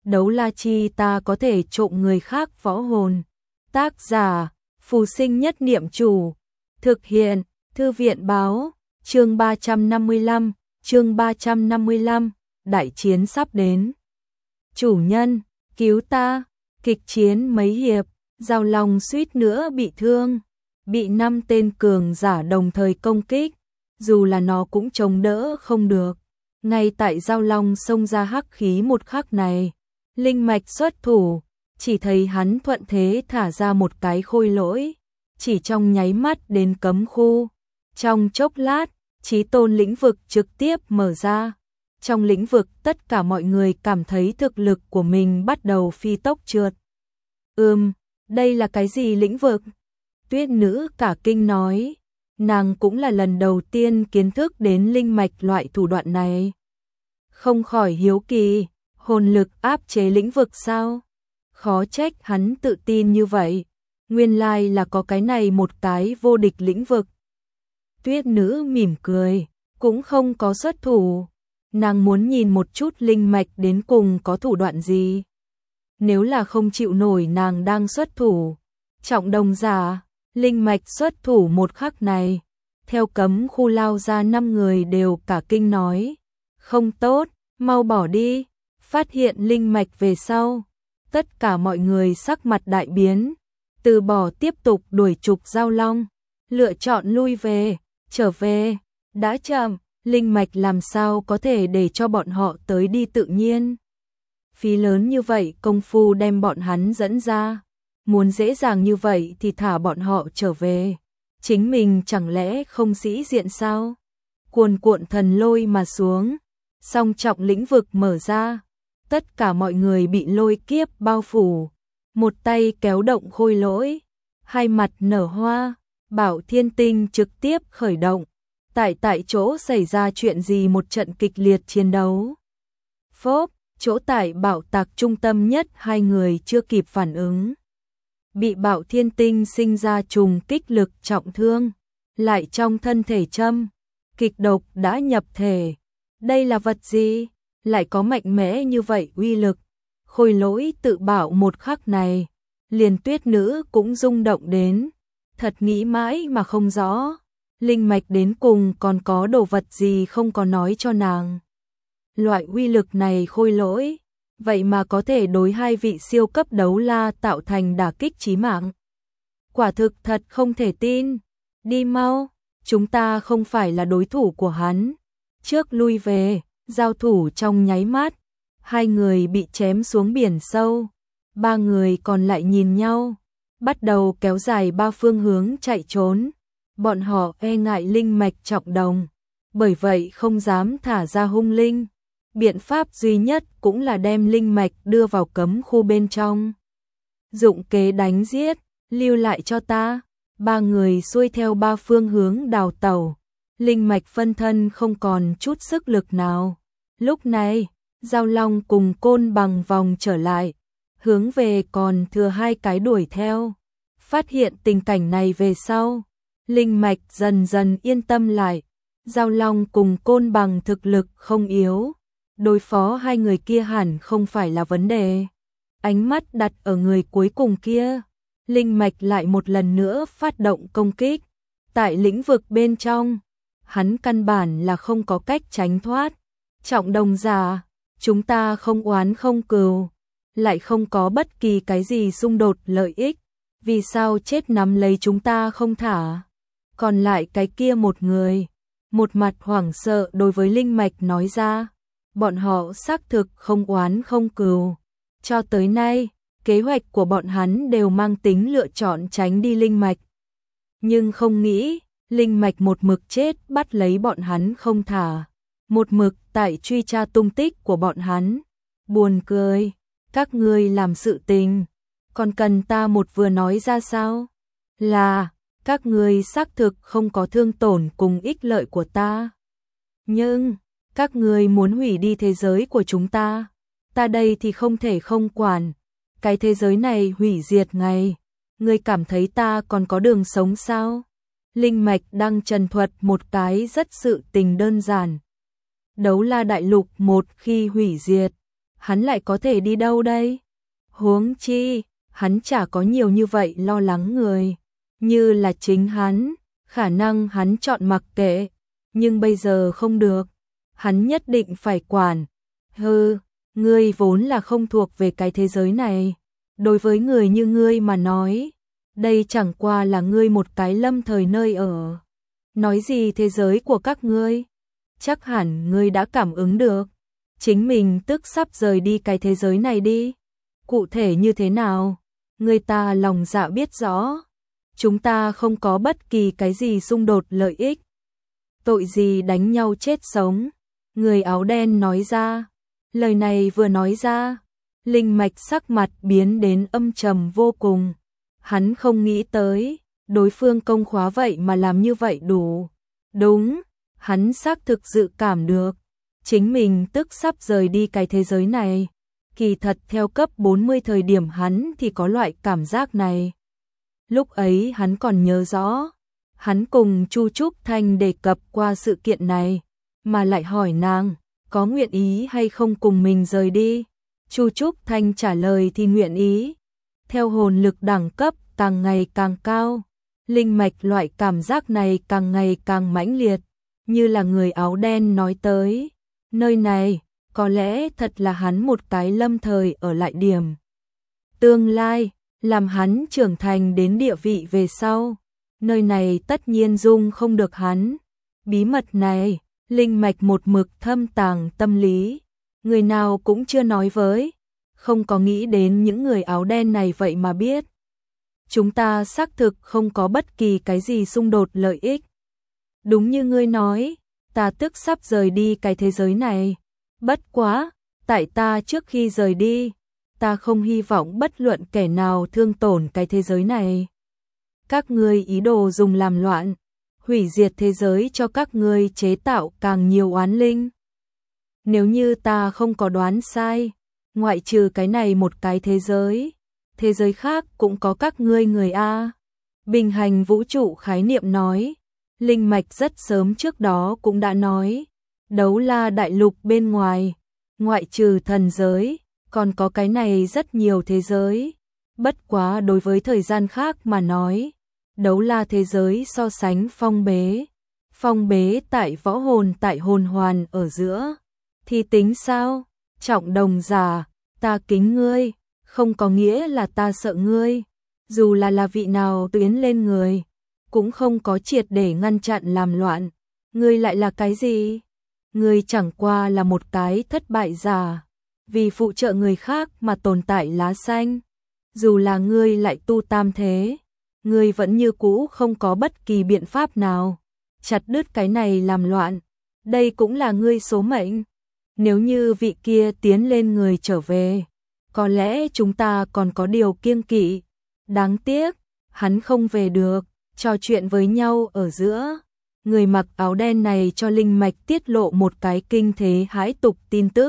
Đấu la chi ta có thể trộm người khác võ hồn. Tác giả, Phù Sinh Nhất Niệm Chủ. Thực hiện, Thư viện Báo. Chương 355, chương 355, đại chiến sắp đến. Chủ nhân, cứu ta. Kịch chiến mấy hiệp, Giao Long suýt nữa bị thương, bị 5 tên cường giả đồng thời công kích, dù là nó cũng chống đỡ không được. Ngay tại Giao Long xông ra hắc khí một khắc này, linh mạch xuất thủ, chỉ thấy hắn thuận thế thả ra một cái khôi lỗi, chỉ trong nháy mắt đến cấm khu. Trong chốc lát, chí tôn lĩnh vực trực tiếp mở ra. Trong lĩnh vực tất cả mọi người cảm thấy thực lực của mình bắt đầu phi tốc trượt. Đây là cái gì lĩnh vực? Tuyết nữ cả kinh nói, nàng cũng là lần đầu tiên kiến thức đến linh mạch loại thủ đoạn này. Không khỏi hiếu kỳ, hồn lực áp chế lĩnh vực sao? Khó trách hắn tự tin như vậy, nguyên lai là có cái này một cái vô địch lĩnh vực. Tuyết nữ mỉm cười, cũng không có xuất thủ. Nàng muốn nhìn một chút linh mạch đến cùng có thủ đoạn gì. Nếu là không chịu nổi nàng đang xuất thủ. Trọng đồng giả, linh mạch xuất thủ một khắc này. Theo cấm khu lao ra 5 người đều cả kinh nói. Không tốt, mau bỏ đi. Phát hiện linh mạch về sau. Tất cả mọi người sắc mặt đại biến. Từ bỏ tiếp tục đuổi trục Giao Long. Lựa chọn lui về, trở về. Đã chậm. Linh mạch làm sao có thể để cho bọn họ tới đi tự nhiên. Phí lớn như vậy công phu đem bọn hắn dẫn ra. Muốn dễ dàng như vậy thì thả bọn họ trở về. Chính mình chẳng lẽ không sĩ diện sao? Cuồn cuộn thần lôi mà xuống. Song trọng lĩnh vực mở ra. Tất cả mọi người bị lôi kiếp bao phủ. Một tay kéo động khôi lỗi. Hai mặt nở hoa. Bảo Thiên Tinh trực tiếp khởi động. Tại chỗ xảy ra chuyện gì một trận kịch liệt chiến đấu. Phốp, chỗ tại bảo tạc trung tâm nhất hai người chưa kịp phản ứng. Bị Bảo Thiên Tinh sinh ra trùng kích lực trọng thương. Lại trong thân thể châm. Kịch độc đã nhập thể. Đây là vật gì? Lại có mạnh mẽ như vậy uy lực. Khôi lỗi tự bảo một khắc này. Liền tuyết nữ cũng rung động đến. Thật nghĩ mãi mà không rõ. Linh mạch đến cùng còn có đồ vật gì không có nói cho nàng. Loại uy lực này khôi lỗi, vậy mà có thể đối hai vị siêu cấp đấu la tạo thành đả kích chí mạng. Quả thực thật không thể tin. Đi mau, chúng ta không phải là đối thủ của hắn. Trước lui về, giao thủ trong nháy mắt. Hai người bị chém xuống biển sâu. 3 người còn lại nhìn nhau, bắt đầu kéo dài 3 phương hướng chạy trốn. Bọn họ e ngại linh mạch trọng đồng, bởi vậy không dám thả ra hung linh. Biện pháp duy nhất cũng là đem linh mạch đưa vào cấm khu bên trong. Dụng kế đánh giết, lưu lại cho ta. 3 người xuôi theo 3 phương hướng đào tẩu. Linh mạch phân thân không còn chút sức lực nào. Lúc này, Giao Long cùng Côn Bằng vòng trở lại, hướng về còn thừa 2 cái đuổi theo. Phát hiện tình cảnh này về sau, linh mạch dần dần yên tâm lại. Giao Long cùng Côn Bằng thực lực không yếu, đối phó 2 người kia hẳn không phải là vấn đề. Ánh mắt đặt ở người cuối cùng kia, linh mạch lại một lần nữa phát động công kích. Tại lĩnh vực bên trong, hắn căn bản là không có cách tránh thoát. Trọng đồng giả, chúng ta không oán không cừu, lại không có bất kỳ cái gì xung đột lợi ích. Vì sao chết nắm lấy chúng ta không thả? Còn lại cái kia một người, một mặt hoảng sợ đối với linh mạch nói ra. Bọn họ xác thực không oán không cừu. Cho tới nay, kế hoạch của bọn hắn đều mang tính lựa chọn tránh đi linh mạch. Nhưng không nghĩ, linh mạch một mực chết bắt lấy bọn hắn không thả. Một mực tại truy tra tung tích của bọn hắn. Buồn cười, các ngươi làm sự tình. Còn cần ta một vừa nói ra sao? Là, các ngươi xác thực không có thương tổn cùng ích lợi của ta. Nhưng, các ngươi muốn hủy đi thế giới của chúng ta. Ta đây thì không thể không quản. Cái thế giới này hủy diệt ngày. Ngươi cảm thấy ta còn có đường sống sao? Linh mạch đang trần thuật một cái rất sự tình đơn giản. Đấu la đại lục một khi hủy diệt. hắn lại có thể đi đâu đây? Huống chi, hắn chả có nhiều như vậy lo lắng người, như là chính hắn, khả năng hắn chọn mặc kệ, nhưng bây giờ không được, hắn nhất định phải quản. Hừ, ngươi vốn là không thuộc về cái thế giới này, đối với người như ngươi mà nói, đây chẳng qua là ngươi một cái lâm thời nơi ở. Nói gì thế giới của các ngươi? Chắc hẳn ngươi đã cảm ứng được, chính mình tức sắp rời đi cái thế giới này đi. Cụ thể như thế nào? Người ta lòng dạ biết rõ. Chúng ta không có bất kỳ cái gì xung đột lợi ích. Tội gì đánh nhau chết sống? Người áo đen nói ra. Lời này vừa nói ra, Linh Mạch sắc mặt biến đến âm trầm vô cùng. Hắn không nghĩ tới, đối phương công khóa vậy mà làm như vậy đủ. Đúng, hắn xác thực dự cảm được, chính mình tức sắp rời đi cái thế giới này. Kỳ thật theo cấp 40 thời điểm hắn thì có loại cảm giác này. Lúc ấy hắn còn nhớ rõ, hắn cùng Chu Trúc Thanh đề cập qua sự kiện này, mà lại hỏi nàng, có nguyện ý hay không cùng mình rời đi. Chu Trúc Thanh trả lời thì nguyện ý. Theo hồn lực đẳng cấp càng ngày càng cao, linh mạch loại cảm giác này càng ngày càng mãnh liệt, như là người áo đen nói tới. Nơi này, có lẽ thật là hắn một cái lâm thời ở lại điểm. Tương lai, làm hắn trưởng thành đến địa vị về sau. Nơi này tất nhiên dung không được hắn. Bí mật này, linh mạch một mực thâm tàng tâm lý. Người nào cũng chưa nói với. Không có nghĩ đến những người áo đen này vậy mà biết. Chúng ta xác thực không có bất kỳ cái gì xung đột lợi ích. Đúng như ngươi nói, ta tức sắp rời đi cái thế giới này. Bất quá, tại ta trước khi rời đi, ta không hy vọng bất luận kẻ nào thương tổn cái thế giới này. Các ngươi ý đồ dùng làm loạn, hủy diệt thế giới cho các ngươi chế tạo càng nhiều oán linh. Nếu như ta không có đoán sai, ngoại trừ cái này một cái thế giới khác cũng có các ngươi người A. Bình hành vũ trụ khái niệm nói, linh mạch rất sớm trước đó cũng đã nói, Đấu La đại lục bên ngoài, ngoại trừ thần giới, còn có cái này rất nhiều thế giới. Bất quá đối với thời gian khác mà nói, Đấu La thế giới so sánh phong bế tại võ hồn tại hồn hoàn ở giữa, thì tính sao? Trọng đồng giả, ta kính ngươi, không có nghĩa là ta sợ ngươi, dù là vị nào tiến lên người, cũng không có triệt để ngăn chặn làm loạn. Ngươi lại là cái gì? Ngươi chẳng qua là một cái thất bại giả, vì phụ trợ người khác mà tồn tại lá xanh. Dù là ngươi lại tu tam thế, ngươi vẫn như cũ không có bất kỳ biện pháp nào chặt đứt cái này làm loạn. Đây cũng là ngươi số mệnh. Nếu như vị kia tiến lên người trở về, có lẽ chúng ta còn có điều kiêng kỵ. Đáng tiếc, hắn không về được. Trò chuyện với nhau ở giữa, người mặc áo đen này cho linh mạch tiết lộ một cái kinh thế hãi tục tin tức.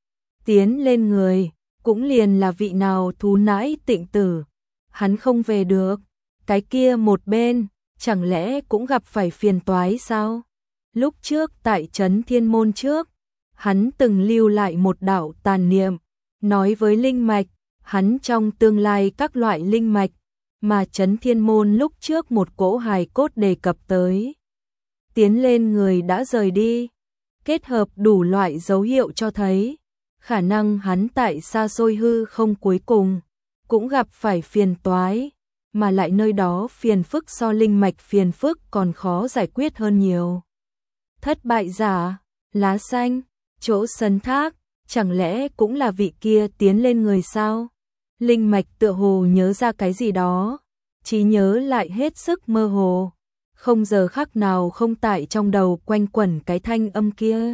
Tiến lên người, cũng liền là vị nào thú nãi tịnh tử. Hắn không về được, cái kia một bên, chẳng lẽ cũng gặp phải phiền toái sao? Lúc trước tại trấn Thiên Môn trước, hắn từng lưu lại một đạo tàn niệm, nói với linh mạch, hắn trong tương lai các loại linh mạch, mà trấn Thiên Môn lúc trước một cỗ hài cốt đề cập tới. Tiến lên người đã rời đi, kết hợp đủ loại dấu hiệu cho thấy, khả năng hắn tại xa xôi hư không cuối cùng, cũng gặp phải phiền toái, mà lại nơi đó phiền phức so linh mạch phiền phức còn khó giải quyết hơn nhiều. Thất bại giả, lá xanh, chỗ sân thác, chẳng lẽ cũng là vị kia tiến lên người sao? Linh mạch tựa hồ nhớ ra cái gì đó, trí nhớ lại hết sức mơ hồ, không giờ khắc nào không tại trong đầu quanh quẩn cái thanh âm kia.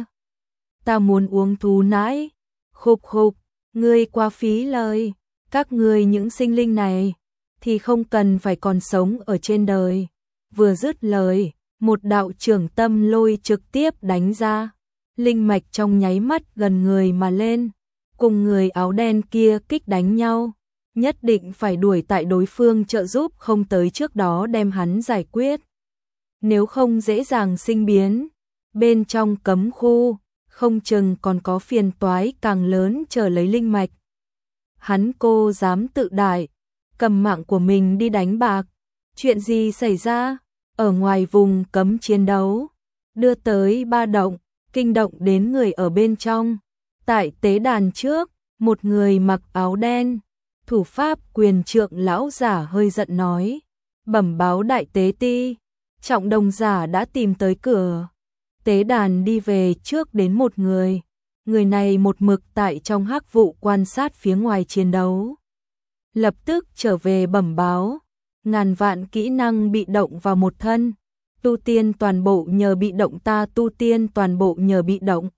Ta muốn uống thú nãi, khục khục, ngươi quá phí lời, các ngươi những sinh linh này, thì không cần phải còn sống ở trên đời. Vừa dứt lời, một đạo trưởng tâm lôi trực tiếp đánh ra, linh mạch trong nháy mắt gần người mà lên, cùng người áo đen kia kích đánh nhau. Nhất định phải đuổi tại đối phương trợ giúp không tới trước đó đem hắn giải quyết. Nếu không dễ dàng sinh biến. Bên trong cấm khu, không chừng còn có phiền toái càng lớn chờ lấy linh mạch. Hắn cô dám tự đại, cầm mạng của mình đi đánh bạc. Chuyện gì xảy ra? Ở ngoài vùng cấm chiến đấu, đưa tới ba động, kinh động đến người ở bên trong. Tại tế đàn trước, một người mặc áo đen, thủ pháp quyền trượng lão giả hơi giận nói, bẩm báo đại tế ti, trọng đồng giả đã tìm tới cửa. Tế đàn đi về trước đến một người này một mực tại trong hắc vụ quan sát phía ngoài chiến đấu. Lập tức trở về bẩm báo, ngàn vạn kỹ năng bị động vào một thân, tu tiên toàn bộ nhờ bị động, ta tu tiên toàn bộ nhờ bị động.